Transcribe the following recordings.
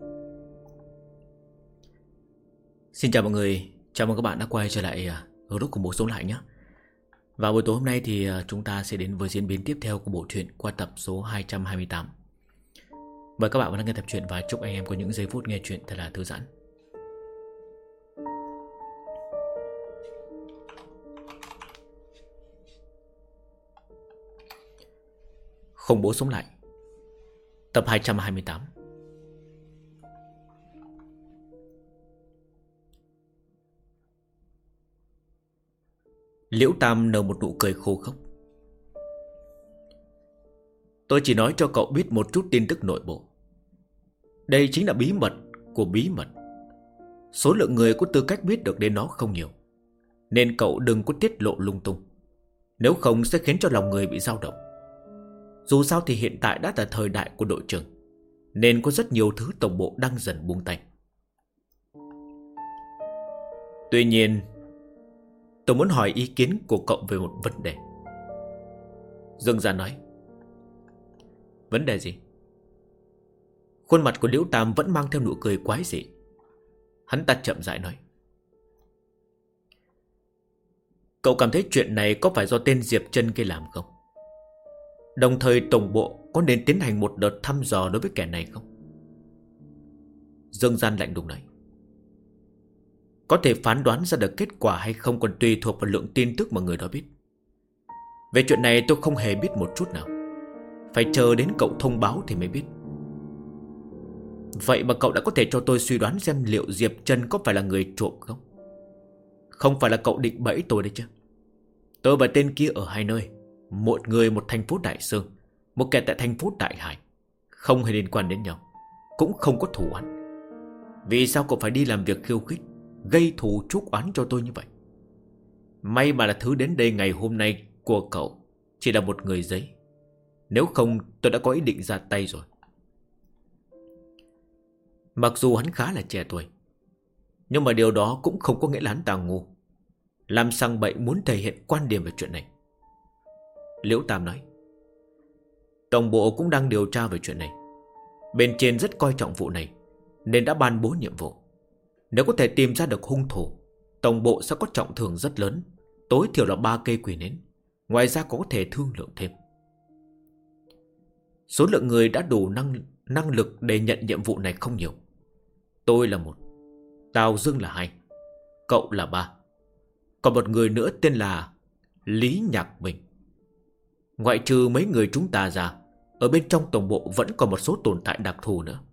Xin chào mọi người, chào mừng các bạn đã quay trở lại group của Bố Sống Lại nhé. Và buổi tối hôm nay thì chúng ta sẽ đến với diễn biến tiếp theo của bộ truyện qua tập số 228. Mời các bạn vào nghe tập truyện và chúc anh em có những giây phút nghe truyện thật là thư giãn. Không Bố Sống Lại, tập 228. Liễu Tam nở một nụ cười khô khốc. Tôi chỉ nói cho cậu biết một chút tin tức nội bộ. Đây chính là bí mật của bí mật. Số lượng người có tư cách biết được đến nó không nhiều, nên cậu đừng có tiết lộ lung tung, nếu không sẽ khiến cho lòng người bị dao động. Dù sao thì hiện tại đã là thời đại của đội trưởng, nên có rất nhiều thứ tổng bộ đang dần buông tay. Tuy nhiên, tôi muốn hỏi ý kiến của cậu về một vấn đề. Dương Gia nói. Vấn đề gì? Khuôn mặt của Liễu Tam vẫn mang theo nụ cười quái dị. Hắn ta chậm rãi nói. Cậu cảm thấy chuyện này có phải do tên Diệp Chân kia làm không? Đồng thời tổng bộ có nên tiến hành một đợt thăm dò đối với kẻ này không? Dương Gian lạnh lùng nói. Có thể phán đoán ra được kết quả hay không còn tùy thuộc vào lượng tin tức mà người đó biết. Về chuyện này tôi không hề biết một chút nào. Phải chờ đến cậu thông báo thì mới biết. Vậy mà cậu đã có thể cho tôi suy đoán xem liệu Diệp Chân có phải là người trộm không? Không phải là cậu định bẫy tôi đấy chứ? Tôi và tên kia ở hai nơi, một người một thành phố Đại Sương, một kẻ tại thành phố Đại Hải, không hề liên quan đến nhau, cũng không có thù oán. Vì sao cậu phải đi làm việc khiêu khích, gây thù chuốc oán cho tôi như vậy? May mà là thứ đến đây ngày hôm nay của cậu chỉ là một người giấy. Nếu không tôi đã có ý định ra tay rồi. Mặc dù hắn khá là trẻ tuổi, nhưng mà điều đó cũng không có nghĩa là hắn ta ngu, làm sang bậy muốn thể hiện quan điểm về chuyện này. Liễu Tam nói. Tổng bộ cũng đang điều tra về chuyện này. Bên trên rất coi trọng vụ này, nên đã ban bố nhiệm vụ. Nếu có thể tìm ra được hung thủ, tổng bộ sẽ có trọng thưởng rất lớn, tối thiểu là 3 cây quỷ nến. Ngoài ra có thể thương lượng thêm. Số lượng người đã đủ năng lực để nhận nhiệm vụ này không nhiều. Tôi là 1, Tào Dương là 2, cậu là 3. Còn một người nữa tên là Lý Nhạc Bình. Ngoại trừ mấy người chúng ta ra, ở bên trong tổng bộ vẫn còn một số tồn tại đặc thù nữa.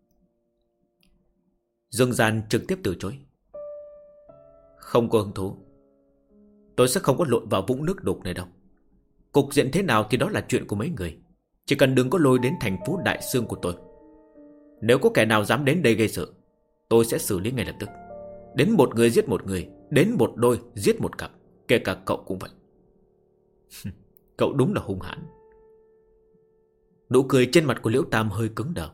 Dương Gian trực tiếp từ chối. Không có hứng thú. Tôi sẽ không có lội vào vũng nước đục này đâu. Cục diện thế nào thì đó là chuyện của mấy người. Chỉ cần đừng có lôi đến thành phố Đại Sương của tôi. Nếu có kẻ nào dám đến đây gây sự, tôi sẽ xử lý ngay lập tức. Đến một người giết một người, đến một đôi giết một cặp. Kể cả cậu cũng vậy. Cậu đúng là hung hãn. Nụ cười trên mặt của Liễu Tam hơi cứng đờ.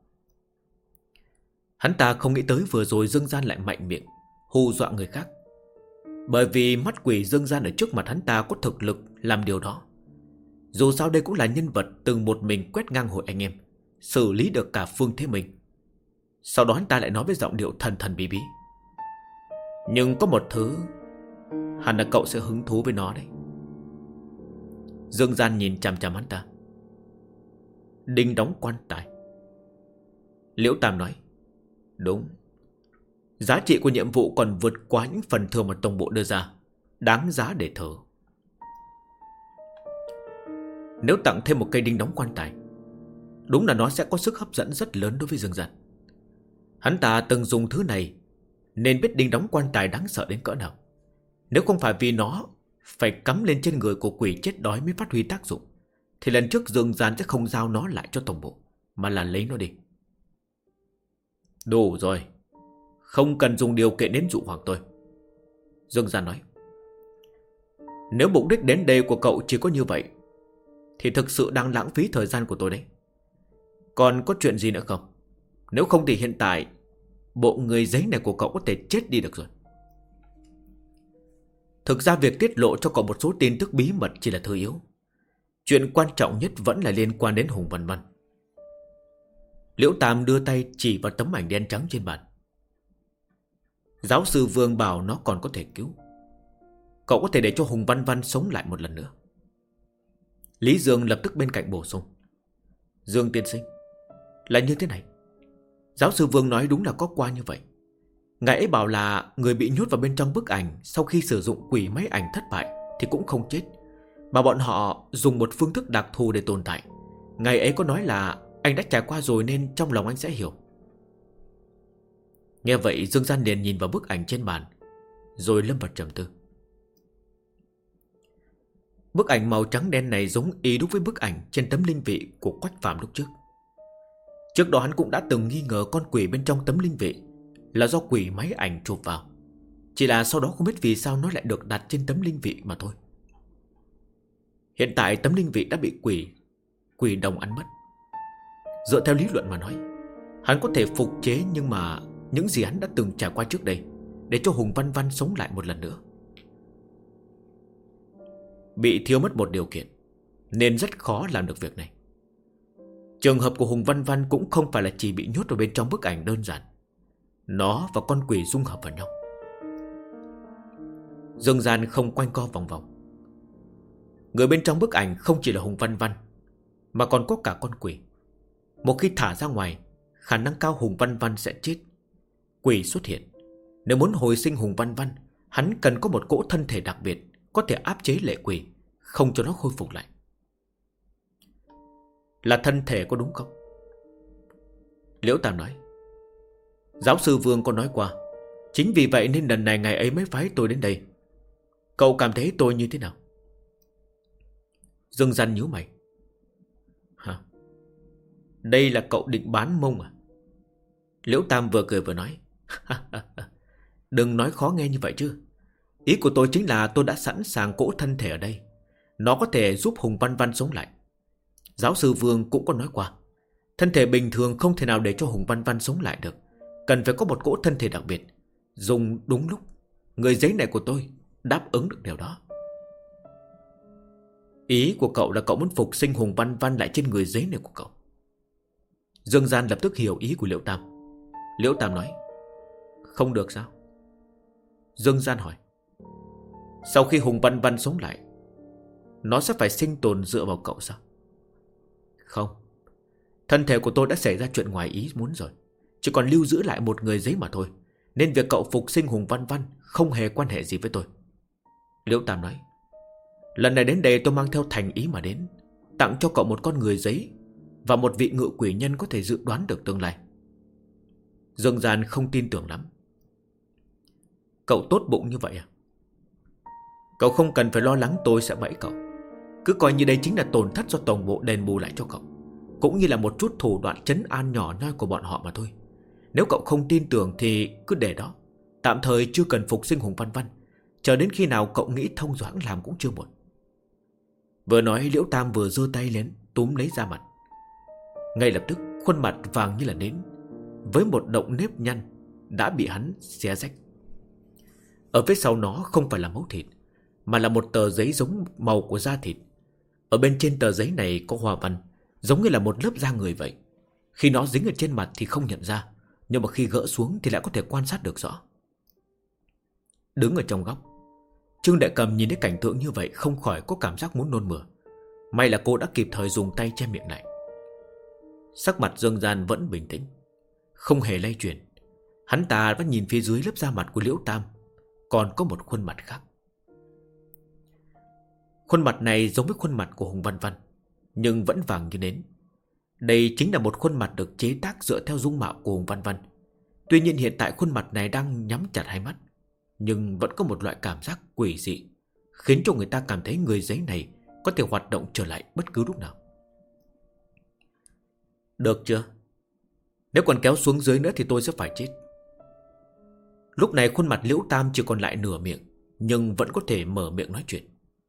Hắn ta không nghĩ tới vừa rồi Dương Gian lại mạnh miệng hù dọa người khác. Bởi vì mắt quỷ Dương Gian ở trước mặt hắn ta có thực lực làm điều đó. Dù sao đây cũng là nhân vật từng một mình quét ngang hội anh em, xử lý được cả Phương Thế Minh. Sau đó hắn ta lại nói với giọng điệu thần thần bí bí. Nhưng có một thứ hẳn là cậu sẽ hứng thú với nó đấy. Dương Gian nhìn chằm chằm hắn ta. Đinh đóng quan tài. Liễu Tam nói. Đúng. Giá trị của nhiệm vụ còn vượt quá những phần thưởng mà tổng bộ đưa ra. Đáng giá để thử. Nếu tặng thêm một cây đinh đóng quan tài, đúng là nó sẽ có sức hấp dẫn rất lớn đối với Dương Gian. Hắn ta từng dùng thứ này nên biết đinh đóng quan tài đáng sợ đến cỡ nào. Nếu không phải vì nó phải cắm lên trên người của quỷ chết đói mới phát huy tác dụng, thì lần trước Dương Gian sẽ không giao nó lại cho tổng bộ, mà là lấy nó đi. Đủ rồi. Không cần dùng điều kiện đến dụ hoặc tôi. Dương Gian nói. Nếu mục đích đến đây của cậu chỉ có như vậy, thì thực sự đang lãng phí thời gian của tôi đấy. Còn có chuyện gì nữa không? Nếu không thì hiện tại bộ người giấy này của cậu có thể chết đi được rồi. Thực ra việc tiết lộ cho cậu một số tin tức bí mật chỉ là thứ yếu. Chuyện quan trọng nhất vẫn là liên quan đến Hùng Văn Văn. Liễu Tam đưa tay chỉ vào tấm ảnh đen trắng trên bàn. Giáo sư Vương bảo nó còn có thể cứu. Cậu có thể để cho Hùng Văn Văn sống lại một lần nữa. Lý Dương lập tức bên cạnh bổ sung. Dương tiên sinh, là như thế này. Giáo sư Vương nói đúng là có qua như vậy. Ngài ấy bảo là người bị nhốt vào bên trong bức ảnh sau khi sử dụng quỷ máy ảnh thất bại thì cũng không chết, mà bọn họ dùng một phương thức đặc thù để tồn tại. Ngài ấy có nói là anh đã trải qua rồi nên trong lòng anh sẽ hiểu. Nghe vậy Dương Gian liền nhìn vào bức ảnh trên bàn, rồi lâm vào trầm tư. Bức ảnh màu trắng đen này giống y đúc với bức ảnh trên tấm linh vị của Quách Phàm lúc trước. Trước đó hắn cũng đã từng nghi ngờ con quỷ bên trong tấm linh vị là do quỷ máy ảnh chụp vào. Chỉ là sau đó không biết vì sao nó lại được đặt trên tấm linh vị mà thôi. Hiện tại tấm linh vị đã bị quỷ đồng ăn mất. Dựa theo lý luận mà nói, hắn có thể phục chế nhưng mà những gì hắn đã từng trải qua trước đây, để cho Hùng Văn Văn sống lại một lần nữa. Bị thiếu mất một điều kiện nên rất khó làm được việc này. Trường hợp của Hùng Văn Văn cũng không phải là chỉ bị nhốt vào bên trong bức ảnh đơn giản. Nó và con quỷ dung hợp vào nhau. Dương Gian không quanh co vòng vòng. Người bên trong bức ảnh không chỉ là Hùng Văn Văn, mà còn có cả con quỷ. Một khi thả ra ngoài, khả năng cao Hùng Văn Văn sẽ chết. Quỷ xuất hiện. Nếu muốn hồi sinh Hùng Văn Văn, hắn cần có một cỗ thân thể đặc biệt, có thể áp chế lệ quỷ, không cho nó khôi phục lại. Là thân thể có đúng không? Liễu Tam nói. Giáo sư Vương có nói qua, chính vì vậy nên lần này ngày ấy mới phái tôi đến đây. Cậu cảm thấy tôi như thế nào? Dương Gian nhíu mày. Hả? Đây là cậu định bán mông à? Liễu Tam vừa cười vừa nói. Đừng nói khó nghe như vậy chứ. Ý của tôi chính là tôi đã sẵn sàng cỗ thân thể ở đây. Nó có thể giúp Hùng Văn Văn sống lại. Giáo sư Vương cũng có nói qua, thân thể bình thường không thể nào để cho Hùng Văn Văn sống lại được, cần phải có một cỗ thân thể đặc biệt. Dùng đúng lúc, người giấy này của tôi đáp ứng được điều đó. Ý của cậu là cậu muốn phục sinh Hùng Văn Văn lại trên người giấy này của cậu. Dương Gian lập tức hiểu ý của Liễu Tam. Liễu Tam nói. Không được sao? Dương Gian hỏi. Sau khi Hùng Văn Văn sống lại, nó sẽ phải sinh tồn dựa vào cậu sao? Không. Thân thể của tôi đã xảy ra chuyện ngoài ý muốn rồi, chỉ còn lưu giữ lại một người giấy mà thôi, nên việc cậu phục sinh Hùng Văn Văn không hề quan hệ gì với tôi. Liễu Tam nói. Lần này đến đây tôi mang theo thành ý mà đến, tặng cho cậu một con người giấy và một vị ngự quỷ nhân có thể dự đoán được tương lai. Dương Gian không tin tưởng lắm. Cậu tốt bụng như vậy à? Cậu không cần phải lo lắng tôi sẽ bẫy cậu. Cứ coi như đây chính là tổn thất do tổng bộ đền bù lại cho cậu, cũng như là một chút thủ đoạn trấn an nhỏ nhoi của bọn họ mà thôi. Nếu cậu không tin tưởng thì cứ để đó, tạm thời chưa cần phục sinh Hùng Văn Văn, chờ đến khi nào cậu nghĩ thông rồi hãng làm cũng chưa muộn. Vừa nói Liễu Tam vừa giơ tay lên túm lấy da mặt. Ngay lập tức khuôn mặt vàng như là nến, với một động nếp nhăn đã bị hắn xé rách. Ở phía sau nó không phải là máu thịt, mà là một tờ giấy giống màu của da thịt. Ở bên trên tờ giấy này có hoa văn, giống như là một lớp da người vậy. Khi nó dính ở trên mặt thì không nhận ra, nhưng mà khi gỡ xuống thì lại có thể quan sát được rõ. Đứng ở trong góc, Trương Đại Cầm nhìn thấy cảnh tượng như vậy không khỏi có cảm giác muốn nôn mửa. May là cô đã kịp thời dùng tay che miệng lại. Sắc mặt Dương Gian vẫn bình tĩnh, không hề lay chuyển. Hắn ta vẫn nhìn phía dưới lớp da mặt của Liễu Tam, còn có một khuôn mặt khác. Khuôn mặt này giống với khuôn mặt của Hùng Văn Văn, nhưng vẫn vàng như nến. Đây chính là một khuôn mặt được chế tác dựa theo dung mạo của Hùng Văn Văn. Tuy nhiên hiện tại khuôn mặt này đang nhắm chặt hai mắt, nhưng vẫn có một loại cảm giác quỷ dị, khiến cho người ta cảm thấy người giấy này có thể hoạt động trở lại bất cứ lúc nào. Được chưa? Nếu còn kéo xuống dưới nữa thì tôi sẽ phải chết. Lúc này khuôn mặt Liễu Tam chỉ còn lại nửa miệng, nhưng vẫn có thể mở miệng nói chuyện.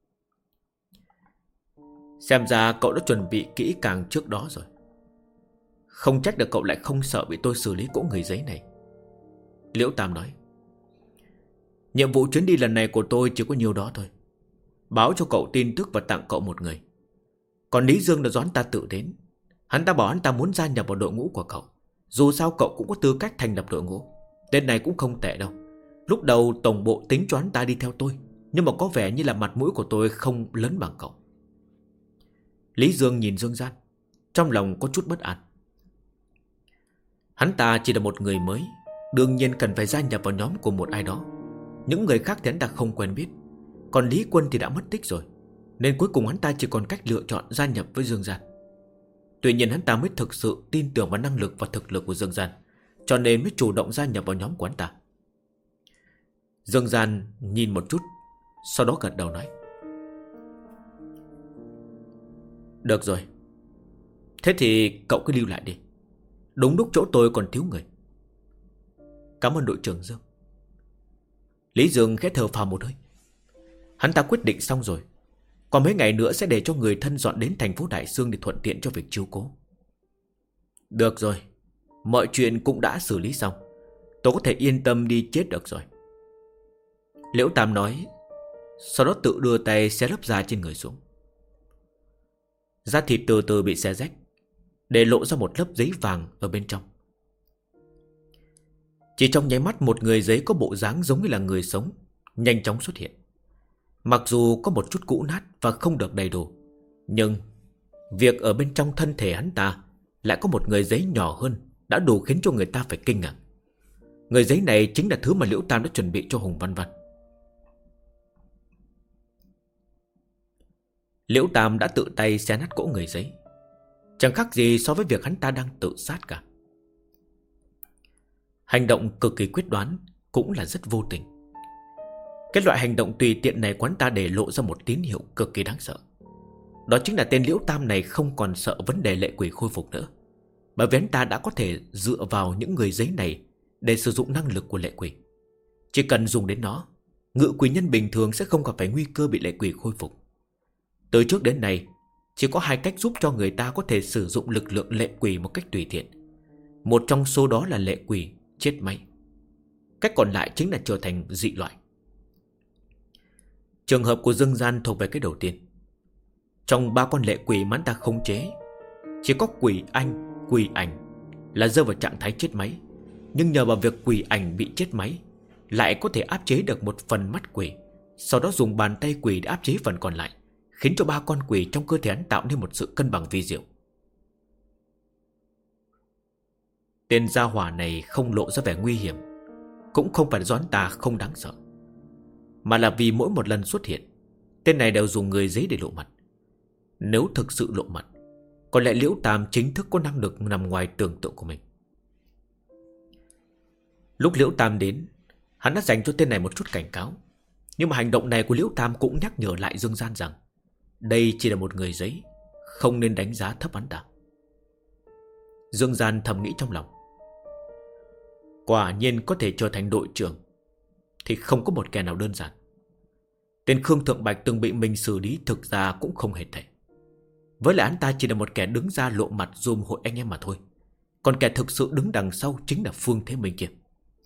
Xem ra cậu đã chuẩn bị kỹ càng trước đó rồi. Không trách được cậu lại không sợ bị tôi xử lý cỗ người giấy này. Liễu Tam nói. Nhiệm vụ chuyến đi lần này của tôi chỉ có nhiêu đó thôi. Báo cho cậu tin tức và tặng cậu một người. Còn Lý Dương đã đón ta tự đến. Hắn ta bảo hắn ta muốn gia nhập vào đội ngũ của cậu. Dù sao cậu cũng có tư cách thành lập đội ngũ. Tên này cũng không tệ đâu. Lúc đầu tổng bộ tính cho hắn ta đi theo tôi, nhưng mà có vẻ như là mặt mũi của tôi không lớn bằng cậu. Lý Dương nhìn Dương Gian, trong lòng có chút bất an. Hắn ta chỉ là một người mới, đương nhiên cần phải gia nhập vào nhóm của một ai đó. Những người khác thì hắn ta không quen biết. Còn Lý Quân thì đã mất tích rồi, nên cuối cùng hắn ta chỉ còn cách lựa chọn gia nhập với Dương Gian. Tuy nhiên hắn ta mới thực sự tin tưởng vào năng lực và thực lực của Dương Gian, cho nên mới chủ động gia nhập vào nhóm của hắn ta. Dương Gian nhìn một chút, sau đó gật đầu nói: Được rồi, thế thì cậu cứ lưu lại đi. Đúng lúc chỗ tôi còn thiếu người. Cảm ơn đội trưởng Dương. Lý Dương khẽ thở phào một hơi. Hắn ta quyết định xong rồi, còn mấy ngày nữa sẽ để cho người thân dọn đến thành phố Đại Sương để thuận tiện cho việc chiếu cố. Được rồi, mọi chuyện cũng đã xử lý xong, tôi có thể yên tâm đi chết được rồi. Liễu Tam nói, sau đó tự đưa tay xé lớp da trên người xuống. Da thịt từ từ bị xé rách, để lộ ra một lớp giấy vàng ở bên trong. Chỉ trong nháy mắt, một người giấy có bộ dáng giống như là người sống nhanh chóng xuất hiện. Mặc dù có một chút cũ nát và không được đầy đủ, nhưng việc ở bên trong thân thể hắn ta lại có một người giấy nhỏ hơn đã đủ khiến cho người ta phải kinh ngạc. Người giấy này chính là thứ mà Liễu Tam đã chuẩn bị cho Hùng Văn Văn. Liễu Tam đã tự tay xé nát cỗ người giấy, chẳng khác gì so với việc hắn ta đang tự sát cả. Hành động cực kỳ quyết đoán, cũng là rất vô tình. Cái loại hành động tùy tiện này của hắn ta để lộ ra một tín hiệu cực kỳ đáng sợ. Đó chính là tên Liễu Tam này không còn sợ vấn đề lệ quỷ khôi phục nữa, bởi vì hắn ta đã có thể dựa vào những người giấy này để sử dụng năng lực của lệ quỷ. Chỉ cần dùng đến nó, ngự quỷ nhân bình thường sẽ không gặp phải nguy cơ bị lệ quỷ khôi phục. Từ trước đến nay, chỉ có hai cách giúp cho người ta có thể sử dụng lực lượng lệ quỷ một cách tùy tiện. Một trong số đó là lệ quỷ chết máy, cách còn lại chính là trở thành dị loại. Trường hợp của Dương Gian thuộc về cái đầu tiên. Trong ba con lệ quỷ mà hắn ta khống chế, chỉ có quỷ anh, quỷ ảnh là rơi vào trạng thái chết máy. Nhưng nhờ vào việc quỷ ảnh bị chết máy, lại có thể áp chế được một phần mắt quỷ, sau đó dùng bàn tay quỷ để áp chế phần còn lại, khiến cho ba con quỷ trong cơ thể hắn tạo nên một sự cân bằng vi diệu. Tên gia hỏa này không lộ ra vẻ nguy hiểm, cũng không phải do hắn ta không đáng sợ, mà là vì mỗi một lần xuất hiện, tên này đều dùng người giấy để lộ mặt. Nếu thực sự lộ mặt, có lẽ Liễu Tam chính thức có năng lực nằm ngoài tưởng tượng của mình. Lúc Liễu Tam đến, hắn đã dành cho tên này một chút cảnh cáo. Nhưng mà hành động này của Liễu Tam cũng nhắc nhở lại Dương Gian rằng đây chỉ là một người giấy, không nên đánh giá thấp hắn ta. Dương Gian thầm nghĩ trong lòng, quả nhiên có thể trở thành đội trưởng thì không có một kẻ nào đơn giản. Tên Khương Thượng Bạch từng bị mình xử lý thực ra cũng không hề tệ. Với lại hắn ta chỉ là một kẻ đứng ra lộ mặt dùm hội anh em mà thôi. Còn kẻ thực sự đứng đằng sau chính là Phương Thế Minh kia.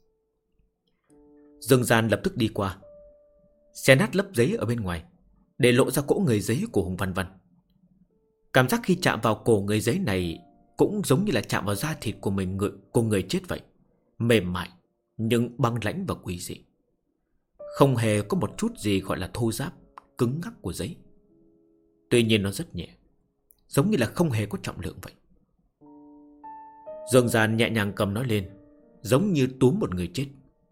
Dương Gian lập tức đi qua, xé nát lớp giấy ở bên ngoài, để lộ ra cỗ người giấy của Hùng Văn Văn. Cảm giác khi chạm vào cổ người giấy này cũng giống như là chạm vào da thịt của mình, của người chết vậy. Mềm mại nhưng băng lãnh và quỷ dị, không hề có một chút gì gọi là thô ráp, cứng ngắc của giấy. Tuy nhiên nó rất nhẹ, giống như là không hề có trọng lượng vậy. Dương Gian nhẹ nhàng cầm nó lên, giống như túm một người chết.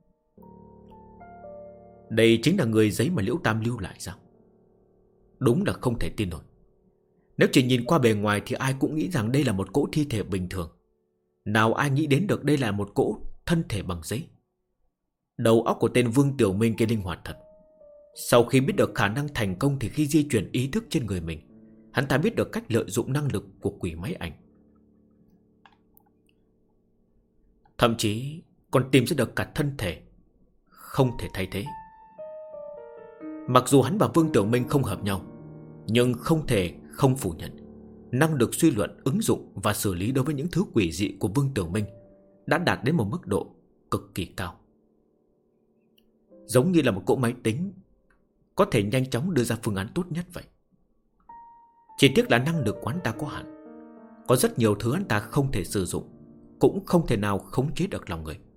Đây chính là người giấy mà Liễu Tam lưu lại sao? Đúng là không thể tin nổi. Nếu chỉ nhìn qua bề ngoài thì ai cũng nghĩ rằng đây là một cỗ thi thể bình thường. Nào ai nghĩ đến được đây là một cỗ thân thể bằng giấy. Đầu óc của tên Vương Tiểu Minh kia linh hoạt thật. Sau khi biết được khả năng thành công thì khi di chuyển ý thức trên người mình, hắn ta biết được cách lợi dụng năng lực của quỷ máy ảnh. Thậm chí còn tìm ra được cả thân thể không thể thay thế. Mặc dù hắn và Vương Tiểu Minh không hợp nhau, nhưng không thể không phủ nhận năng lực suy luận, ứng dụng và xử lý đối với những thứ quỷ dị của Vương Tiểu Minh đã đạt đến một mức độ cực kỳ cao. Giống như là một cỗ máy tính có thể nhanh chóng đưa ra phương án tốt nhất vậy. Chỉ tiếc là năng lực của hắn ta có hạn, Có rất nhiều thứ hắn ta không thể sử dụng, cũng không thể nào khống chế được lòng người.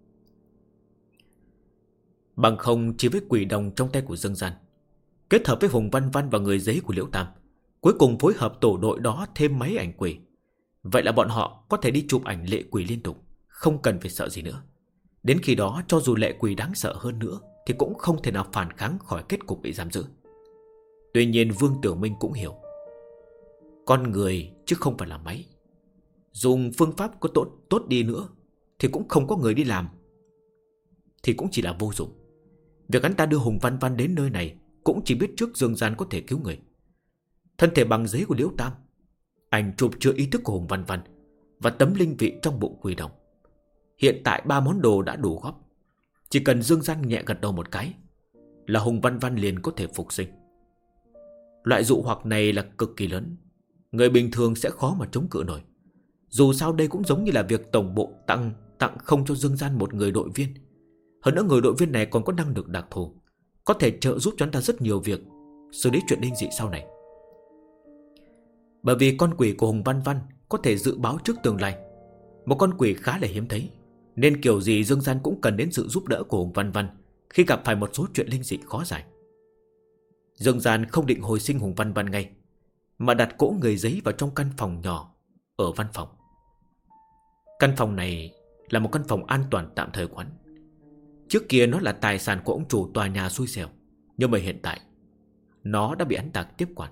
Bằng không chỉ với quỷ đồng trong tay của Dương Gian, kết hợp với Hùng Văn Văn và người giấy của Liễu Tam, cuối cùng phối hợp tổ đội đó thêm mấy ảnh quỷ, vậy là bọn họ có thể đi chụp ảnh lệ quỷ liên tục, không cần phải sợ gì nữa. Đến khi đó cho dù lệ quỷ đáng sợ hơn nữa thì cũng không thể nào phản kháng khỏi kết cục bị giam giữ. Tuy nhiên Vương Tiểu Minh cũng hiểu, con người chứ không phải là máy. Dùng phương pháp có tốt đi nữa thì cũng không có người đi làm, thì cũng chỉ là vô dụng. Việc hắn ta đưa Hùng Văn Văn đến nơi này cũng chỉ biết trước Dương Gian có thể cứu người. Thân thể bằng giấy của Liễu Tam, ảnh chụp chứa ý thức của Hùng Văn Văn và tấm linh vị trong bụng quỷ đồng. Hiện tại 3 món đồ đã đủ góp. Chỉ cần Dương Gian nhẹ gật đầu một cái là Hùng Văn Văn liền có thể phục sinh. Loại dụ hoặc này là cực kỳ lớn, người bình thường sẽ khó mà chống cự nổi. Dù sao đây cũng giống như là việc tổng bộ tặng không cho Dương Gian một người đội viên. Hơn nữa người đội viên này còn có năng lực đặc thù, có thể trợ giúp cho anh ta rất nhiều việc xử lý chuyện linh dị sau này. Bởi vì con quỷ của Hùng Văn Văn có thể dự báo trước tương lai, một con quỷ khá là hiếm thấy, nên kiểu gì Dương Gian cũng cần đến sự giúp đỡ của Hùng Văn Văn khi gặp phải một số chuyện linh dị khó giải. Dương Gian không định hồi sinh Hùng Văn Văn ngay, mà đặt cỗ người giấy vào trong căn phòng nhỏ ở văn phòng. Căn phòng này là một căn phòng an toàn tạm thời của hắn. Trước kia nó là tài sản của ông chủ tòa nhà xui xẻo, nhưng mà hiện tại nó đã bị hắn ta tiếp quản.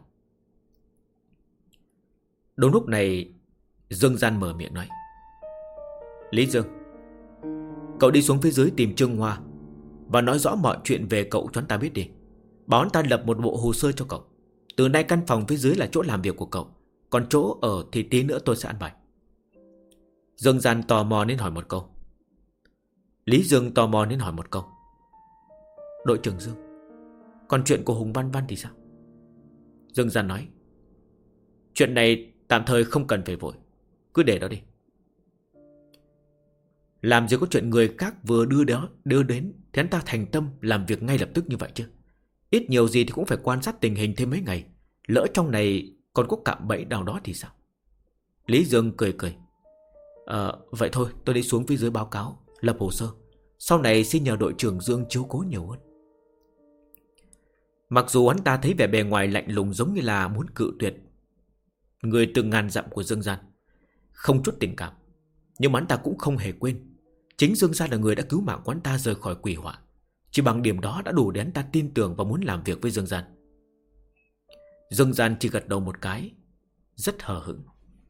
Đúng lúc này Dương Gian mở miệng nói: Lý Dương, cậu đi xuống phía dưới tìm Trương Hoa và nói rõ mọi chuyện về cậu cho hắn ta biết đi. Bảo hắn ta lập một bộ hồ sơ cho cậu. Từ nay căn phòng phía dưới là chỗ làm việc của cậu, còn chỗ ở thì tí nữa tôi sẽ ăn bài. Dương Gian tò mò nên hỏi một câu. Lý Dương tò mò nên hỏi một câu: Đội trưởng Dương, còn chuyện của Hùng Văn Văn thì sao? Dương Gian nói: Chuyện này tạm thời không cần phải vội, cứ để đó đi. Làm gì có chuyện người khác vừa đưa đến thì hắn ta thành tâm làm việc ngay lập tức như vậy chứ. Ít nhiều gì thì cũng phải quan sát tình hình thêm mấy ngày. Lỡ trong này còn có cạm bẫy nào đó thì sao? Lý Dương cười. Vậy thôi tôi đi xuống phía dưới báo cáo, lập hồ sơ. Sau này xin nhờ đội trưởng Dương chiếu cố nhiều hơn. Mặc dù hắn ta thấy vẻ bề ngoài lạnh lùng giống như là muốn cự tuyệt người từng ngàn dặm của Dương Gian, không chút tình cảm, nhưng hắn ta cũng không hề quên chính Dương Gian là người đã cứu mạng của hắn ta rời khỏi quỷ họa. Chỉ bằng điểm đó đã đủ để hắn ta tin tưởng và muốn làm việc với Dương Gian. Dương Gian chỉ gật đầu một cái, rất hờ hững.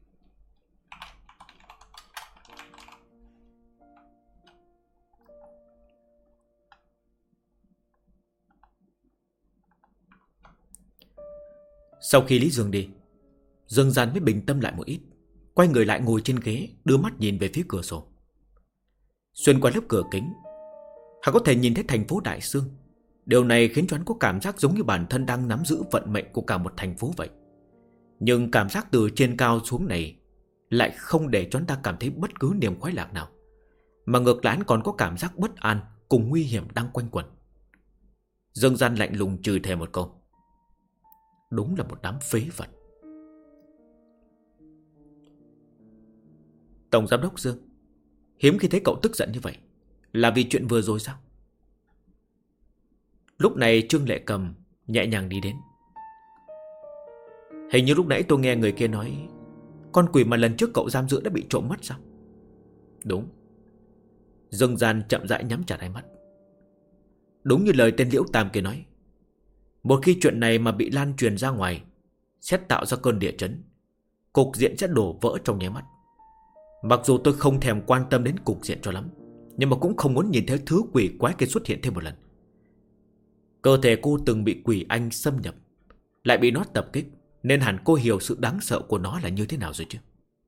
Sau khi Lý Dương đi, Dương Gian mới bình tâm lại một ít, quay người lại ngồi trên ghế, đưa mắt nhìn về phía cửa sổ. Xuyên qua lớp cửa kính, hắn có thể nhìn thấy thành phố Đại Sương. Điều này khiến cho hắn có cảm giác giống như bản thân đang nắm giữ vận mệnh của cả một thành phố vậy. Nhưng cảm giác từ trên cao xuống này lại không để cho hắn ta cảm thấy bất cứ niềm khoái lạc nào, mà ngược lại hắn còn có cảm giác bất an cùng nguy hiểm đang quanh quẩn. Dương Gian lạnh lùng chửi thề một câu: Đúng là một đám phế vật. Tổng giám đốc Dương, hiếm khi thấy cậu tức giận như vậy. Là vì chuyện vừa rồi sao? Lúc này Trương Lệ Cầm nhẹ nhàng đi đến. Hình như lúc nãy tôi nghe người kia nói con quỷ mà lần trước cậu giam giữ đã bị trộm mất sao? Đúng. Dương Gian chậm rãi nhắm chặt hai mắt. Đúng như lời tên Liễu Tam kia nói, một khi chuyện này mà bị lan truyền ra ngoài sẽ tạo ra cơn địa chấn, cục diện sẽ đổ vỡ trong nháy mắt. Mặc dù tôi không thèm quan tâm đến cục diện cho lắm, nhưng mà cũng không muốn nhìn thấy thứ quỷ quái kia xuất hiện thêm một lần. Cơ thể cô từng bị quỷ anh xâm nhập, lại bị nó tập kích, nên hẳn cô hiểu sự đáng sợ của nó là như thế nào rồi chứ.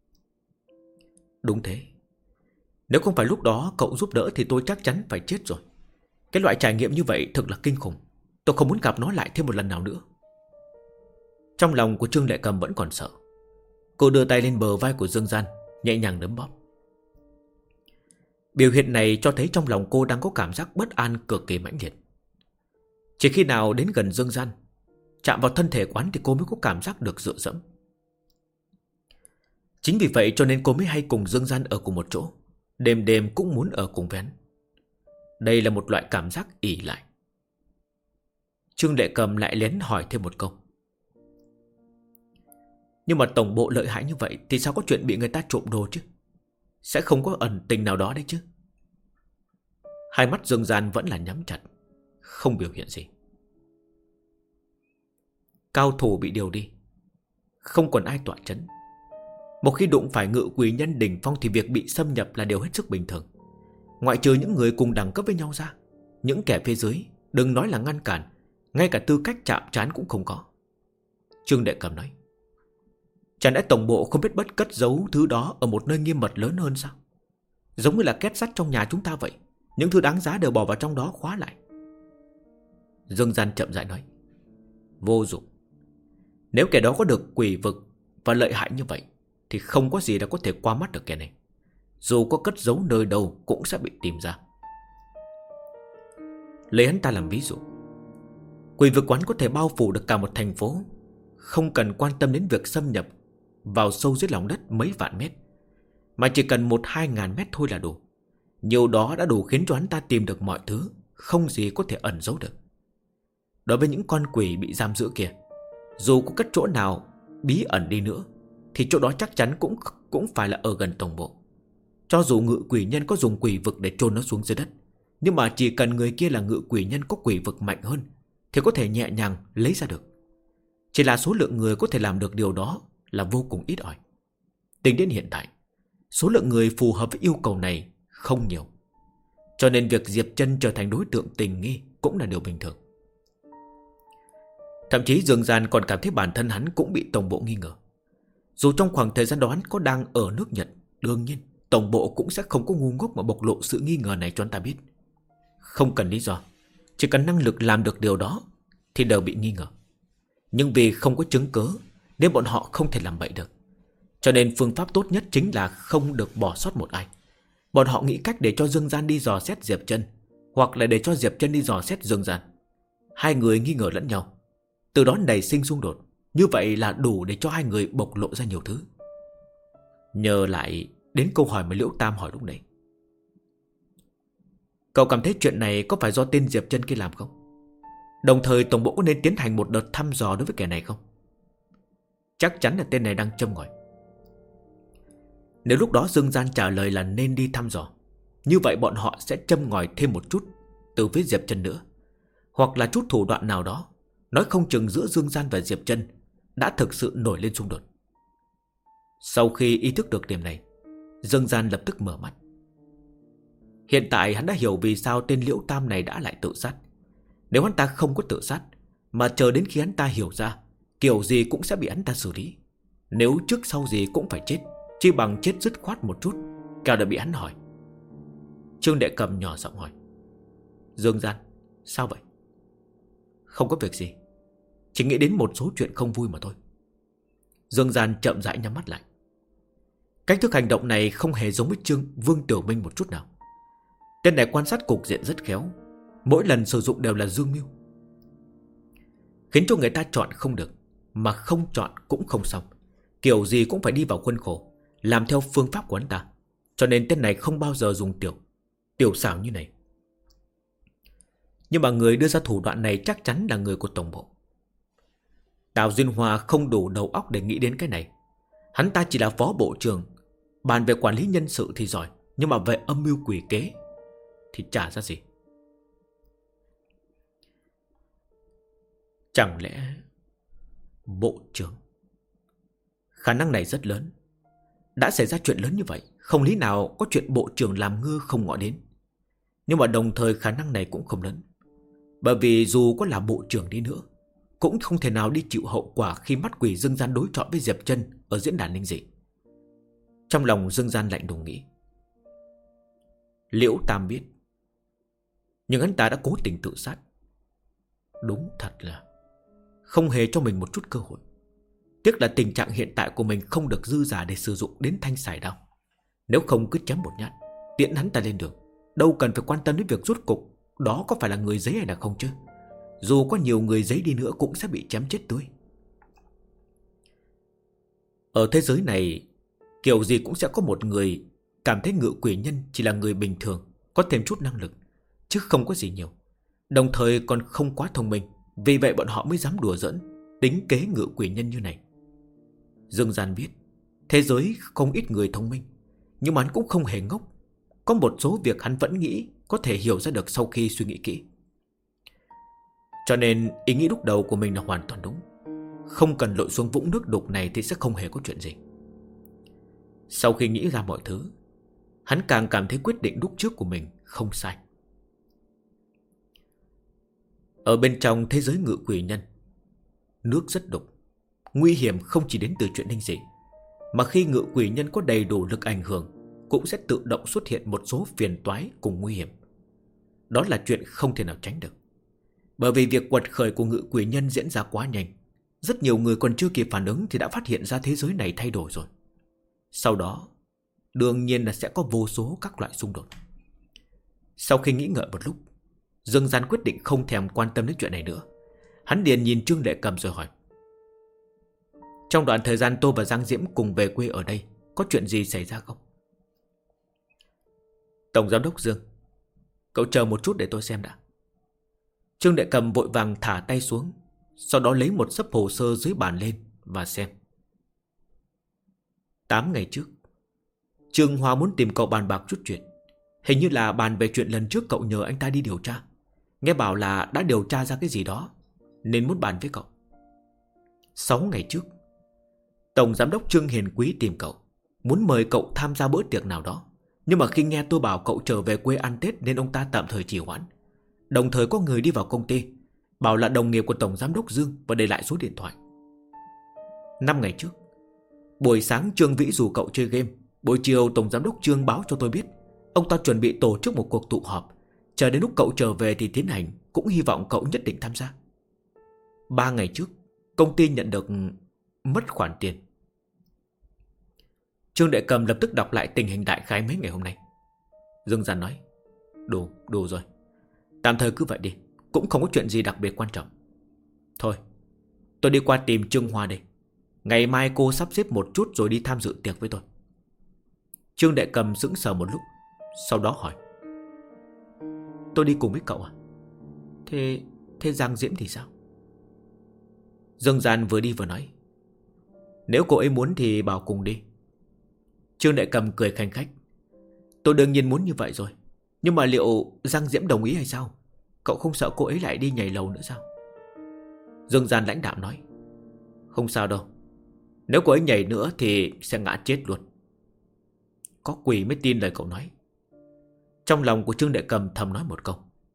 Đúng thế. Nếu không phải lúc đó cậu giúp đỡ thì tôi chắc chắn phải chết rồi. Cái loại trải nghiệm như vậy thực là kinh khủng. Tôi không muốn gặp nó lại thêm một lần nào nữa. Trong lòng của Trương Lệ Cầm vẫn còn sợ. Cô đưa tay lên bờ vai của Dương Gian, nhẹ nhàng đấm bóp. Biểu hiện này cho thấy trong lòng cô đang có cảm giác bất an cực kỳ mãnh liệt. Chỉ khi nào đến gần Dương Gian, chạm vào thân thể quán thì cô mới có cảm giác được dựa dẫm. Chính vì vậy cho nên cô mới hay cùng Dương Gian ở cùng một chỗ, đêm đêm cũng muốn ở cùng với hắn. Đây là một loại cảm giác ỷ lại. Trương Lệ Cầm lại lén hỏi thêm một câu. Nhưng mà tổng bộ lợi hại như vậy thì sao có chuyện bị người ta trộm đồ chứ? Sẽ không có ẩn tình nào đó đấy chứ? Hai mắt Dương Gian vẫn là nhắm chặt, không biểu hiện gì. Cao thủ bị điều đi, không còn ai tọa chấn. Một khi đụng phải ngự quỷ nhân đỉnh phong thì việc bị xâm nhập là điều hết sức bình thường. Ngoại trừ những người cùng đẳng cấp với nhau ra, những kẻ phía dưới đừng nói là ngăn cản, ngay cả tư cách chạm trán cũng không có. Trương Đệ Cầm nói. Chẳng lẽ tổng bộ không biết bất cất giấu thứ đó ở một nơi nghiêm mật lớn hơn sao? Giống như là két sắt trong nhà chúng ta vậy, những thứ đáng giá đều bỏ vào trong đó khóa lại. Dương Gian chậm rãi nói. Vô dụng. Nếu kẻ đó có được quỷ vực và lợi hại như vậy thì không có gì đã có thể qua mắt được kẻ này. Dù có cất giấu nơi đâu cũng sẽ bị tìm ra. Lấy hắn ta làm ví dụ, quỷ vực quán có thể bao phủ được cả một thành phố, không cần quan tâm đến việc xâm nhập vào sâu dưới lòng đất mấy vạn mét, mà chỉ cần 1-2 ngàn mét thôi là đủ. Nhiều đó đã đủ khiến cho hắn ta tìm được mọi thứ, không gì có thể ẩn giấu được. Đối với những con quỷ bị giam giữ kia, dù có cất chỗ nào bí ẩn đi nữa thì chỗ đó chắc chắn cũng phải là ở gần tổng bộ. Cho dù ngự quỷ nhân có dùng quỷ vực để chôn nó xuống dưới đất, nhưng mà chỉ cần người kia là ngự quỷ nhân có quỷ vực mạnh hơn thì có thể nhẹ nhàng lấy ra được. Chỉ là số lượng người có thể làm được điều đó là vô cùng ít ỏi. Tính đến hiện tại, số lượng người phù hợp với yêu cầu này không nhiều. Cho nên việc Diệp Chân trở thành đối tượng tình nghi cũng là điều bình thường. Thậm chí Dương Gian còn cảm thấy bản thân hắn cũng bị tổng bộ nghi ngờ. Dù trong khoảng thời gian đó hắn có đang ở nước Nhật, đương nhiên tổng bộ cũng sẽ không có ngu ngốc mà bộc lộ sự nghi ngờ này cho anh ta biết. Không cần lý do, chỉ cần năng lực làm được điều đó thì đều bị nghi ngờ. Nhưng vì không có chứng cớ nên bọn họ không thể làm bậy được. Cho nên phương pháp tốt nhất chính là không được bỏ sót một ai. Bọn họ nghĩ cách để cho Dương Gian đi dò xét Diệp Chân, hoặc là để cho Diệp Chân đi dò xét Dương Gian. Hai người nghi ngờ lẫn nhau, từ đó nảy sinh xung đột. Như vậy là đủ để cho hai người bộc lộ ra nhiều thứ. Nhờ lại đến câu hỏi mà Liễu Tam hỏi lúc nãy. Cậu cảm thấy chuyện này có phải do tên Diệp Chân kia làm không? Đồng thời tổng bộ có nên tiến hành một đợt thăm dò đối với kẻ này không? Chắc chắn là tên này đang châm ngòi. Nếu lúc đó Dương Gian trả lời là nên đi thăm dò, như vậy bọn họ sẽ châm ngòi thêm một chút từ phía Diệp Chân nữa, hoặc là chút thủ đoạn nào đó. Nói không chừng giữa Dương Gian và Diệp Chân đã thực sự nổi lên xung đột. Sau khi ý thức được điểm này, Dương Gian lập tức mở mắt. Hiện tại hắn đã hiểu vì sao tên Liễu Tam này đã lại tự sát. Nếu hắn ta không có tự sát, mà chờ đến khi hắn ta hiểu ra, kiểu gì cũng sẽ bị hắn ta xử lý. Nếu trước sau gì cũng phải chết, chỉ bằng chết dứt khoát một chút, kẻo đã bị hắn hỏi. Trương Đệ Cầm nhỏ giọng hỏi. Dương Gian, sao vậy? Không có việc gì, chỉ nghĩ đến một số chuyện không vui mà thôi. Dương Gian chậm rãi nhắm mắt lại. Cách thức hành động này không hề giống với Vương Tiểu Minh một chút nào. Tên này quan sát cục diện rất khéo, mỗi lần sử dụng đều là dương mưu, khiến cho người ta chọn không được, mà không chọn cũng không xong. Kiểu gì cũng phải đi vào khuôn khổ, làm theo phương pháp của hắn ta. Cho nên tên này không bao giờ dùng tiểu xảo như này. Nhưng mà người đưa ra thủ đoạn này chắc chắn là người của tổng bộ. Đào Duyên Hoa không đủ đầu óc để nghĩ đến cái này. Hắn ta chỉ là phó bộ trưởng, bàn về quản lý nhân sự thì giỏi, nhưng mà về âm mưu quỷ kế thì chả ra gì. Chẳng lẽ bộ trưởng? Khả năng này rất lớn. Đã xảy ra chuyện lớn như vậy, không lý nào có chuyện bộ trưởng làm ngơ không ngỏ đến. Nhưng mà đồng thời khả năng này cũng không lớn. Bởi vì dù có là bộ trưởng đi nữa, cũng không thể nào đi chịu hậu quả khi mắt quỷ Dương Gian đối chọi với Diệp Chân ở diễn đàn linh dị. Trong lòng Dương Gian lạnh lùng nghĩ. Liễu Tam biết, nhưng hắn ta đã cố tình tự sát. Đúng thật là không hề cho mình một chút cơ hội. Tiếc là tình trạng hiện tại của mình không được dư giả để sử dụng đến thanh xài đao. Nếu không cứ chém một nhát, tiễn hắn ta lên đường. Đâu cần phải quan tâm đến việc rút cục đó có phải là người giấy hay là không chứ. Dù có nhiều người giấy đi nữa cũng sẽ bị chém chết tươi. Ở thế giới này, Kiểu gì cũng sẽ có một người cảm thấy Ngự Quỷ Nhân chỉ là người bình thường, có thêm chút năng lực, chứ không có gì nhiều. Đồng thời còn không quá thông minh, vì vậy bọn họ mới dám đùa giỡn, tính kế Ngự Quỷ Nhân như này. Dương Gian biết thế giới không ít người thông minh, nhưng mà hắn cũng không hề ngốc. Có một số việc hắn vẫn nghĩ có thể hiểu ra được sau khi suy nghĩ kỹ. Cho nên ý nghĩ lúc đầu của mình là hoàn toàn đúng. Không cần lội xuống vũng nước đục này thì sẽ không hề có chuyện gì. Sau khi nghĩ ra mọi thứ, hắn càng cảm thấy quyết định lúc trước của mình không sai. Ở bên trong thế giới Ngự Quỷ Nhân, nước rất đục. Nguy hiểm không chỉ đến từ chuyện linh dị, mà khi Ngự Quỷ Nhân có đầy đủ lực ảnh hưởng, cũng sẽ tự động xuất hiện một số phiền toái cùng nguy hiểm. Đó là chuyện không thể nào tránh được. Bởi vì việc quật khởi của Ngự Quỷ Nhân diễn ra quá nhanh, rất nhiều người còn chưa kịp phản ứng thì đã phát hiện ra thế giới này thay đổi rồi. Sau đó, đương nhiên là sẽ có vô số các loại xung đột. Sau khi nghĩ ngợi một lúc, Dương Gian quyết định không thèm quan tâm đến chuyện này nữa. Hắn liền nhìn Trương Đệ Cầm rồi hỏi: trong đoạn thời gian tôi và Giang Diễm cùng về quê ở đây, có chuyện gì xảy ra không? Tổng Giám đốc Dương, cậu chờ một chút để tôi xem đã. Trương Đệ Cầm vội vàng thả tay xuống, sau đó lấy một xấp hồ sơ dưới bàn lên và xem. 8 ngày trước, Trương Hoa muốn tìm cậu bàn bạc chút chuyện. Hình như là bàn về chuyện lần trước cậu nhờ anh ta đi điều tra. Nghe bảo là đã điều tra ra cái gì đó, nên muốn bàn với cậu. 6 ngày trước, Tổng Giám đốc Trương Hiền Quý tìm cậu, muốn mời cậu tham gia bữa tiệc nào đó. Nhưng mà khi nghe tôi bảo cậu trở về quê ăn Tết nên ông ta tạm thời trì hoãn. Đồng thời có người đi vào công ty, bảo là đồng nghiệp của Tổng Giám đốc Dương và để lại số điện thoại. 5 ngày trước, buổi sáng Trương Vĩ rủ cậu chơi game. Buổi chiều Tổng Giám đốc Trương báo cho tôi biết ông ta chuẩn bị tổ chức một cuộc tụ họp, chờ đến lúc cậu trở về thì tiến hành, cũng hy vọng cậu nhất định tham gia. 3 ngày trước, công ty nhận được mất khoản tiền. Trương Đệ Cầm lập tức đọc lại tình hình đại khái mấy ngày hôm nay. Dương Gian nói: Đủ rồi, tạm thời cứ vậy đi, cũng không có chuyện gì đặc biệt quan trọng. Thôi, tôi đi qua tìm Trương Hoa đây. Ngày mai cô sắp xếp một chút rồi đi tham dự tiệc với tôi. Trương Đệ Cầm sững sờ một lúc, sau đó hỏi: tôi đi cùng với cậu à? Thế Giang Diễm thì sao? Dương Gian vừa đi vừa nói: nếu cô ấy muốn thì bảo cùng đi. Trương Đệ Cầm cười khanh khách: tôi đương nhiên muốn như vậy rồi, nhưng mà liệu Giang Diễm đồng ý hay sao? Cậu không sợ cô ấy lại đi nhảy lầu nữa sao? Dương Gian lãnh đạm nói: không sao đâu, nếu cô ấy nhảy nữa thì sẽ ngã chết luôn. Có quỷ mới tin lời cậu nói. Trong lòng của Trương Đệ Cầm thầm nói một câu: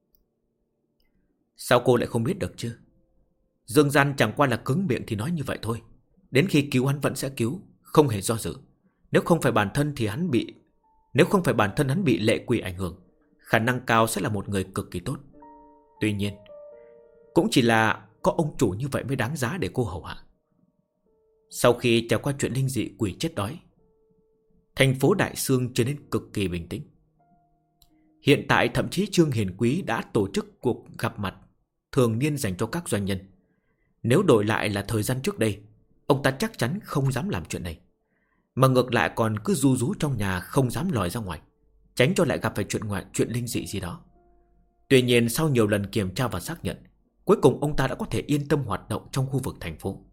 sao cô lại không biết được chứ? Dương Gian chẳng qua là cứng miệng thì nói như vậy thôi. Đến khi cứu hắn vẫn sẽ cứu, không hề do dự. Nếu không phải bản thân hắn bị lệ quỷ ảnh hưởng, khả năng cao sẽ là một người cực kỳ tốt. Tuy nhiên, cũng chỉ là có ông chủ như vậy mới đáng giá để cô hầu hạ. Sau khi trải qua chuyện linh dị quỷ chết đói, thành phố Đại Sương trở nên cực kỳ bình tĩnh. Hiện tại thậm chí Trương Hiền Quý đã tổ chức cuộc gặp mặt thường niên dành cho các doanh nhân. Nếu đổi lại là thời gian trước đây, ông ta chắc chắn không dám làm chuyện này, mà ngược lại còn cứ ru rú trong nhà không dám lòi ra ngoài, tránh cho lại gặp phải chuyện linh dị gì đó. Tuy nhiên sau nhiều lần kiểm tra và xác nhận, cuối cùng ông ta đã có thể yên tâm hoạt động trong khu vực thành phố.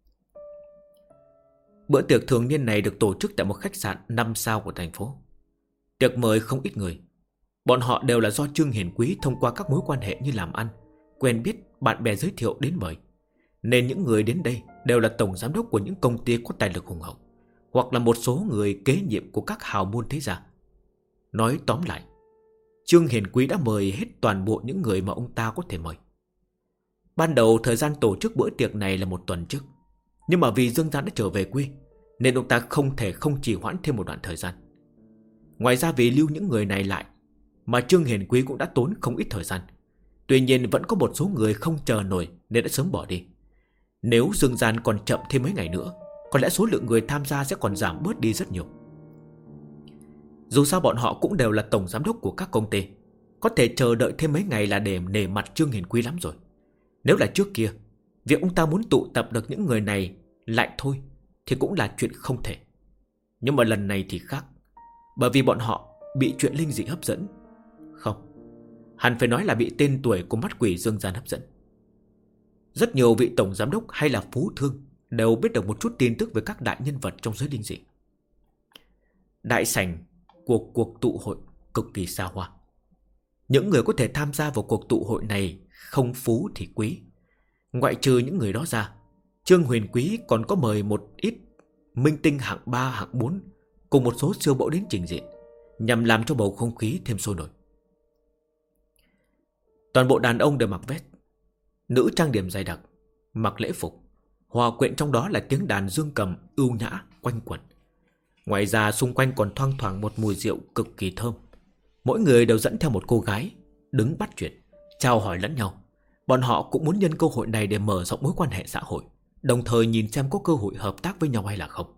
Bữa tiệc thường niên này được tổ chức tại một khách sạn 5 sao của thành phố. Tiệc mời không ít người. Bọn họ đều là do Trương Hiền Quý thông qua các mối quan hệ như làm ăn, quen biết, bạn bè giới thiệu đến mời. Nên những người đến đây đều là tổng giám đốc của những công ty có tài lực hùng hậu, hoặc là một số người kế nhiệm của các hào môn thế gia. Nói tóm lại, Trương Hiền Quý đã mời hết toàn bộ những người mà ông ta có thể mời. Ban đầu thời gian tổ chức bữa tiệc này là 1 tuần trước, nhưng mà vì Dương Gian đã trở về quê nên ông ta không thể không trì hoãn thêm một đoạn thời gian. Ngoài ra vì lưu những người này lại mà Trương Hiền Quý cũng đã tốn không ít thời gian. Tuy nhiên vẫn có một số người không chờ nổi nên đã sớm bỏ đi. Nếu Dương Gian còn chậm thêm mấy ngày nữa, có lẽ số lượng người tham gia sẽ còn giảm bớt đi rất nhiều. Dù sao bọn họ cũng đều là tổng giám đốc của các công ty, có thể chờ đợi thêm mấy ngày là để nể mặt Trương Hiền Quý lắm rồi. Nếu là trước kia, việc ông ta muốn tụ tập được những người này lại thôi thì cũng là chuyện không thể. Nhưng mà lần này thì khác, bởi vì bọn họ bị chuyện linh dị hấp dẫn. Không, hẳn phải nói là bị tên tuổi của mắt quỷ dương gian hấp dẫn. Rất nhiều vị tổng giám đốc hay là phú thương đều biết được một chút tin tức về các đại nhân vật trong giới linh dị. Đại sảnh của cuộc tụ hội cực kỳ xa hoa. Những người có thể tham gia vào cuộc tụ hội này không phú thì quý. Ngoại trừ những người đó ra, Trương Huyền Quý còn có mời một ít minh tinh hạng 3, hạng 4 cùng một số siêu mẫu đến trình diện, nhằm làm cho bầu không khí thêm sôi nổi. Toàn bộ đàn ông đều mặc vest, nữ trang điểm dày đặc, mặc lễ phục, hòa quyện trong đó là tiếng đàn dương cầm ưu nhã quanh quẩn. Ngoài ra xung quanh còn thoang thoảng một mùi rượu cực kỳ thơm. Mỗi người đều dẫn theo một cô gái, đứng bắt chuyện, chào hỏi lẫn nhau. Bọn họ cũng muốn nhân cơ hội này để mở rộng mối quan hệ xã hội, đồng thời nhìn xem có cơ hội hợp tác với nhau hay là không.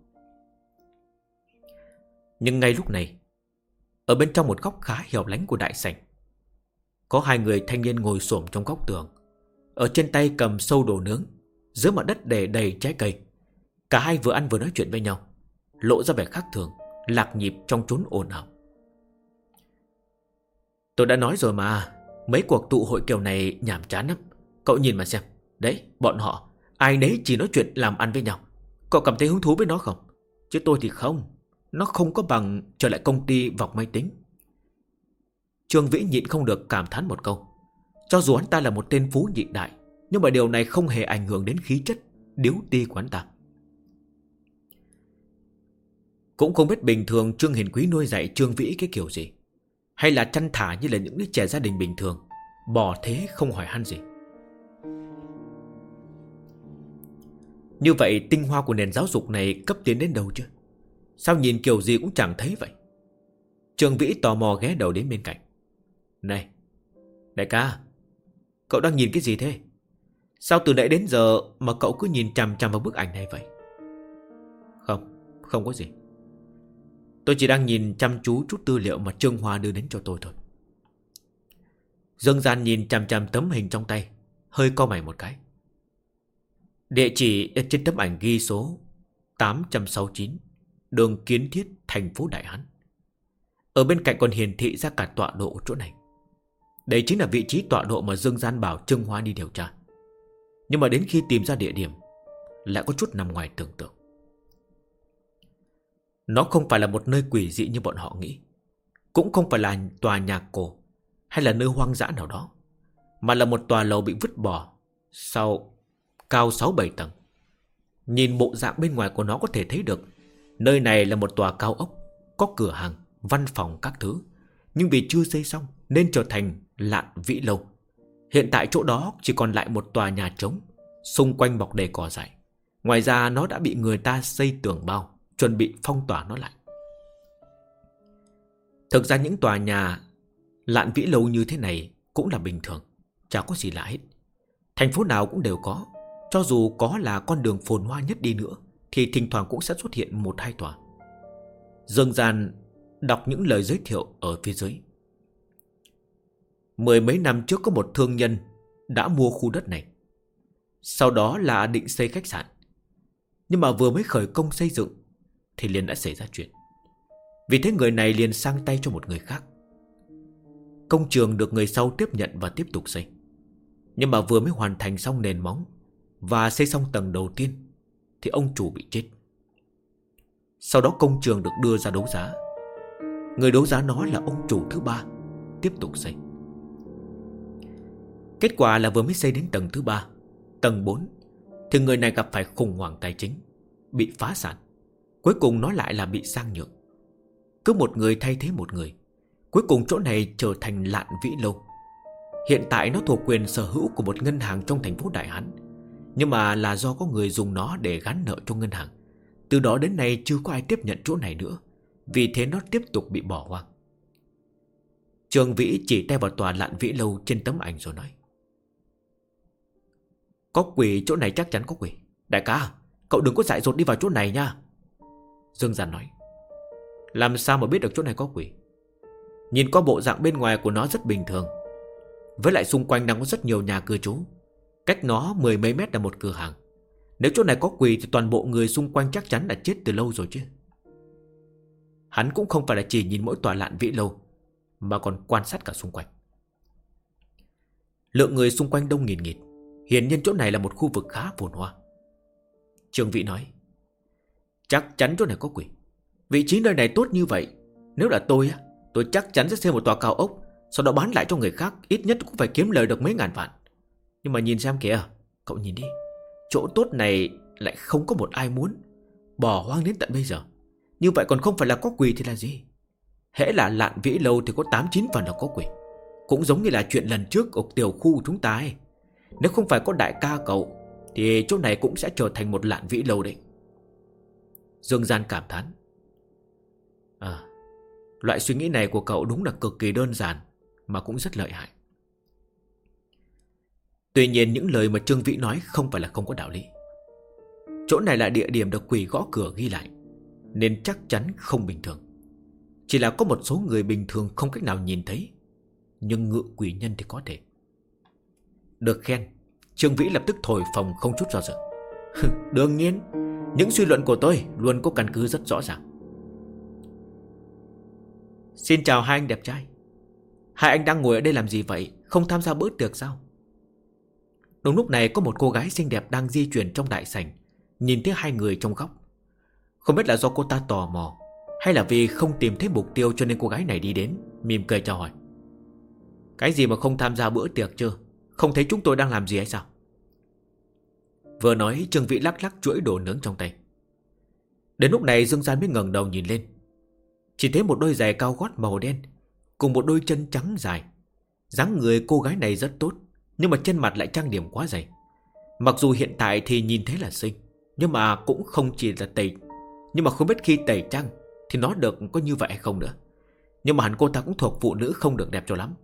Nhưng ngay lúc này, ở bên trong một góc khá hẻo lánh của đại sảnh, có hai người thanh niên ngồi xổm trong góc tường, ở trên tay cầm sâu đồ nướng, dưới mặt đất để đầy trái cây. Cả hai vừa ăn vừa nói chuyện với nhau, lộ ra vẻ khác thường, lạc nhịp trong chốn ồn ào. Tôi đã nói rồi mà, mấy cuộc tụ hội kiểu này nhàm chán lắm. Cậu nhìn mà xem, đấy, bọn họ ai nấy chỉ nói chuyện làm ăn với nhau. Cậu cảm thấy hứng thú với nó không? Chứ tôi thì không. Nó không có bằng trở lại công ty vọc máy tính. Trương Vĩ nhịn không được cảm thán một câu. Cho dù hắn ta là một tên phú nhị đại, nhưng mà điều này không hề ảnh hưởng đến khí chất điếu ti của hắn ta. Cũng không biết bình thường Trương Hiền Quý nuôi dạy Trương Vĩ cái kiểu gì, hay là chăn thả như là những đứa trẻ gia đình bình thường, bỏ thế không hỏi han gì. Như vậy tinh hoa của nền giáo dục này cấp tiến đến đâu chứ? Sao nhìn kiểu gì cũng chẳng thấy vậy? Trương Vĩ tò mò ghé đầu đến bên cạnh. Này, đại ca, cậu đang nhìn cái gì thế? Sao từ nãy đến giờ mà cậu cứ nhìn chằm chằm vào bức ảnh này vậy? Không có gì. Tôi chỉ đang nhìn chăm chú chút tư liệu mà Trương Hoa đưa đến cho tôi thôi. Dương Gian nhìn chằm chằm tấm hình trong tay, hơi cau mày một cái. Địa chỉ trên tấm ảnh ghi số 869 đường Kiến Thiết, thành phố Đại Hán. Ở bên cạnh còn hiển thị ra cả tọa độ chỗ này. Đây chính là vị trí tọa độ mà Dương Gian bảo Trương Hoa đi điều tra. Nhưng mà đến khi tìm ra địa điểm, lại có chút nằm ngoài tưởng tượng. Nó không phải là một nơi quỷ dị như bọn họ nghĩ, cũng không phải là tòa nhà cổ hay là nơi hoang dã nào đó, mà là một tòa lầu bị vứt bỏ sau cao 6-7 tầng. Nhìn bộ dạng bên ngoài của nó có thể thấy được nơi này là một tòa cao ốc, có cửa hàng, văn phòng các thứ, nhưng vì chưa xây xong nên trở thành Lạn Vĩ Lâu. Hiện tại chỗ đó chỉ còn lại một tòa nhà trống, xung quanh mọc đầy cỏ dại. Ngoài ra nó đã bị người ta xây tường bao, chuẩn bị phong tỏa nó lại. Thực ra những tòa nhà Lạn Vĩ Lâu như thế này cũng là bình thường, chả có gì lạ hết. Thành phố nào cũng đều có. Cho dù có là con đường phồn hoa nhất đi nữa thì thỉnh thoảng cũng sẽ xuất hiện 1-2 tòa. Dương Gian đọc những lời giới thiệu ở phía dưới. 10 mấy năm trước có một thương nhân đã mua khu đất này, sau đó là định xây khách sạn. Nhưng mà vừa mới khởi công xây dựng thì liền đã xảy ra chuyện. Vì thế người này liền sang tay cho một người khác. Công trường được người sau tiếp nhận và tiếp tục xây. Nhưng mà vừa mới hoàn thành xong nền móng và xây xong tầng đầu tiên thì ông chủ bị chết. Sau đó công trường được đưa ra đấu giá. Người đấu giá nó là ông chủ thứ 3 tiếp tục xây. Kết quả là vừa mới xây đến tầng thứ 3, tầng 4 thì người này gặp phải khủng hoảng tài chính, bị phá sản. Cuối cùng nó lại là bị sang nhượng. Cứ một người thay thế một người. Cuối cùng chỗ này trở thành Lạn Vĩ Lâu. Hiện tại nó thuộc quyền sở hữu của một ngân hàng trong thành phố Đại Hán, nhưng mà là do có người dùng nó để gắn nợ cho ngân hàng. Từ đó đến nay chưa có ai tiếp nhận chỗ này nữa, vì thế nó tiếp tục bị bỏ hoang. Trương Vĩ chỉ tay vào tòa Lạn Vĩ Lâu trên tấm ảnh rồi nói. Có quỷ, chỗ này chắc chắn có quỷ. Đại ca, cậu đừng có dại dột đi vào chỗ này nha. Dương Gian nói. Làm sao mà biết được chỗ này có quỷ? Nhìn qua bộ dạng bên ngoài của nó rất bình thường. Với lại xung quanh đang có rất nhiều nhà cư trú. Cách nó 10 mấy mét là một cửa hàng. Nếu chỗ này có quỷ thì toàn bộ người xung quanh chắc chắn đã chết từ lâu rồi chứ. hắn cũng không phải là chỉ nhìn mỗi tòa Lạn Vĩ Lâu, mà còn quan sát cả xung quanh. Lượng người xung quanh đông nghìn nghịt, hiển nhiên chỗ này là một khu vực khá phồn hoa. Trương Vĩ nói, chắc chắn chỗ này có quỷ. Vị trí nơi này tốt như vậy, nếu là tôi chắc chắn sẽ xây một tòa cao ốc, sau đó bán lại cho người khác, ít nhất cũng phải kiếm lời được mấy ngàn vạn. Nhưng mà nhìn xem kìa, cậu nhìn đi, chỗ tốt này lại không có một ai muốn, bỏ hoang đến tận bây giờ. Như vậy còn không phải là có quỷ thì là gì? Hễ là Lạn Vĩ Lâu thì có 8-9 phần là có quỷ. Cũng giống như là chuyện lần trước ở tiểu khu chúng ta ấy. Nếu không phải có đại ca cậu thì chỗ này cũng sẽ trở thành một Lạn Vĩ Lâu đấy. Dương Gian cảm thán, loại suy nghĩ này của cậu đúng là cực kỳ đơn giản, mà cũng rất lợi hại. Tuy nhiên những lời mà Trương Vĩ nói không phải là không có đạo lý. Chỗ này là địa điểm được quỷ gõ cửa ghi lại, nên chắc chắn không bình thường. Chỉ là có một số người bình thường không cách nào nhìn thấy, nhưng ngự quỷ nhân thì có thể. Được khen, Trương Vĩ lập tức thổi phồng không chút do dự. Đương nhiên, những suy luận của tôi luôn có căn cứ rất rõ ràng. Xin chào hai anh đẹp trai. Hai anh đang ngồi ở đây làm gì vậy? Không tham gia bữa tiệc sao? Đúng lúc này có một cô gái xinh đẹp đang di chuyển trong đại sảnh, nhìn thấy hai người trong góc. Không biết là do cô ta tò mò, hay là vì không tìm thấy mục tiêu cho nên cô gái này đi đến, mỉm cười chào hỏi. Cái gì mà không tham gia bữa tiệc chứ? Không thấy chúng tôi đang làm gì hay sao? Vừa nói, Trương Vĩ lắc lắc chuỗi đồ nướng trong tay. Đến lúc này Dương Gian mới ngẩng đầu nhìn lên. Chỉ thấy một đôi giày cao gót màu đen cùng một đôi chân trắng dài. Dáng người cô gái này rất tốt, nhưng mà trên mặt lại trang điểm quá dày. Mặc dù hiện tại thì nhìn thấy là xinh, nhưng mà cũng không chỉ là tẩy. Nhưng mà không biết khi tẩy trang thì nó được có như vậy hay không nữa. Nhưng mà hẳn cô ta cũng thuộc phụ nữ không được đẹp cho lắm.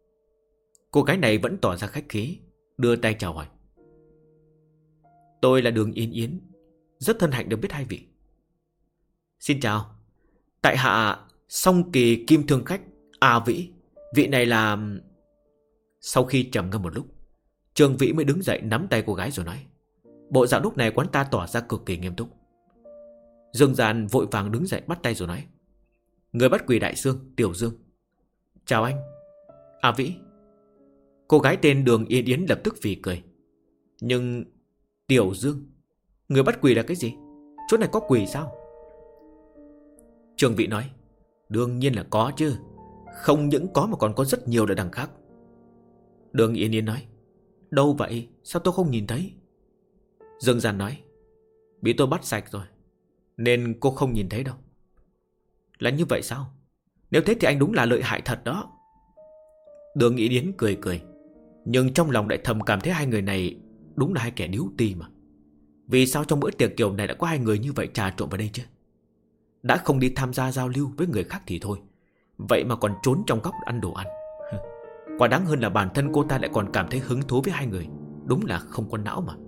Cô gái này vẫn tỏ ra khách khí, đưa tay chào hỏi. Tôi là Đường Yên Yến, rất hân hạnh được biết hai vị. Xin chào, tại hạ Song Kỳ Kim Thương Khách A Vĩ. Vị này là... Sau khi trầm ngâm một lúc, Trương Vĩ mới đứng dậy nắm tay cô gái rồi nói. Bộ dạng lúc này quán ta tỏ ra cực kỳ nghiêm túc. Dương Gian vội vàng đứng dậy bắt tay rồi nói. Người bắt quỷ đại sương, Tiểu Dương. Chào anh. A Vĩ. Cô gái tên Đường Yên Yến lập tức phì cười. Nhưng Tiểu Dương, người bắt quỷ là cái gì? Chỗ này có quỷ sao? Trương Vĩ nói. Đương nhiên là có chứ. Không những có mà còn có rất nhiều ở đằng khác. Đường Yên Yên nói. Đâu vậy? Sao tôi không nhìn thấy? Dương Gian nói. Bị tôi bắt sạch rồi, nên cô không nhìn thấy đâu. Là như vậy sao? Nếu thế thì anh đúng là lợi hại thật đó. Đường Yên Yến cười cười, nhưng trong lòng lại thầm cảm thấy hai người này đúng là hai kẻ điếu ti mà. Vì sao trong bữa tiệc kiểu này đã có hai người như vậy trà trộn vào đây chứ? Đã không đi tham gia giao lưu với người khác thì thôi, vậy mà còn trốn trong góc ăn đồ ăn. Quả đáng hơn là bản thân cô ta lại còn cảm thấy hứng thú với hai người. Đúng là không có não mà.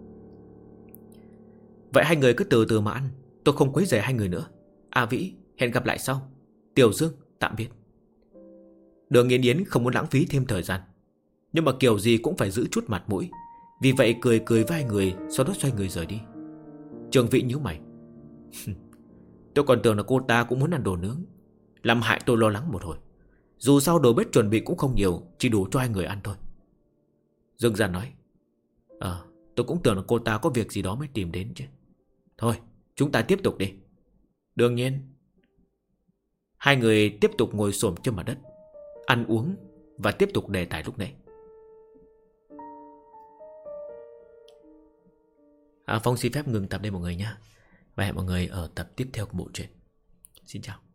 Vậy hai người cứ từ từ mà ăn, tôi không quấy rầy hai người nữa. A Vĩ, hẹn gặp lại sau. Tiểu Dương, tạm biệt. Đường Yên Yến không muốn lãng phí thêm thời gian, nhưng mà kiểu gì cũng phải giữ chút mặt mũi, vì vậy cười cười với hai người, sau đó xoay người rời đi. Trương Vĩ nhíu mày. Tôi còn tưởng là cô ta cũng muốn ăn đồ nướng, làm hại tôi lo lắng một hồi. Dù sao đồ bếp chuẩn bị cũng không nhiều, chỉ đủ cho hai người ăn thôi. Dương Gian nói. Tôi cũng tưởng là cô ta có việc gì đó mới tìm đến chứ. Thôi, chúng ta tiếp tục đi. Đương nhiên. Hai người tiếp tục ngồi xổm trên mặt đất, ăn uống và tiếp tục đề tài lúc nãy. Phong xin phép ngừng tập đây mọi người nhé. Và hẹn mọi người ở tập tiếp theo của bộ truyện. Xin chào.